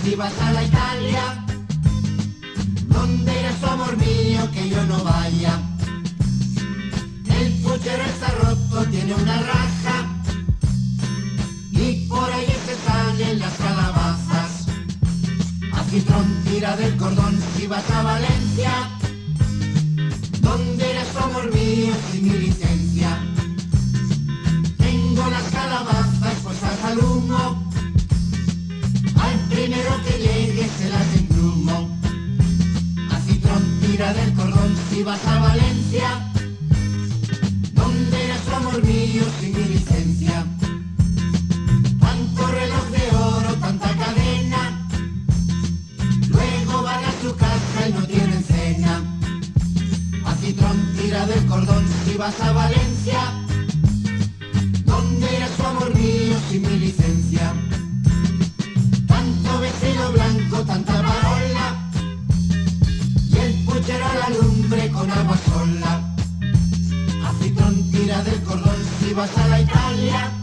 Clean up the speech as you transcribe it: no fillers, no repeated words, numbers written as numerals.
si vas a la Italia. ¿Dónde irás, tu amor mío, que yo no vaya? El puchero está roto, tiene una raja, y por ahí se salen las calabazas. Acitrón, tira del cordón si vas a Valencia. ¿Dónde irás, tu amor mío, sin mi licencia? Tengo las calabazas puestas al humo, al primero que llegue se las emplumo. Acitrón, tira del cordón si vas a Valencia. ¿Dónde irás, tu amor mío, sin mi licencia? Tanto reloj de oro, tanta cadena, luego van a su casa y no tienen cena. Acitrón, tira del cordón si vas a Valencia. ¿Dónde irás, tu amor mío, sin mi licencia? Tanto vestido blanco, tanta parola, y el puchero a la lumbre con agua sola. Acitrón, tira del cordón si vas a la Italia.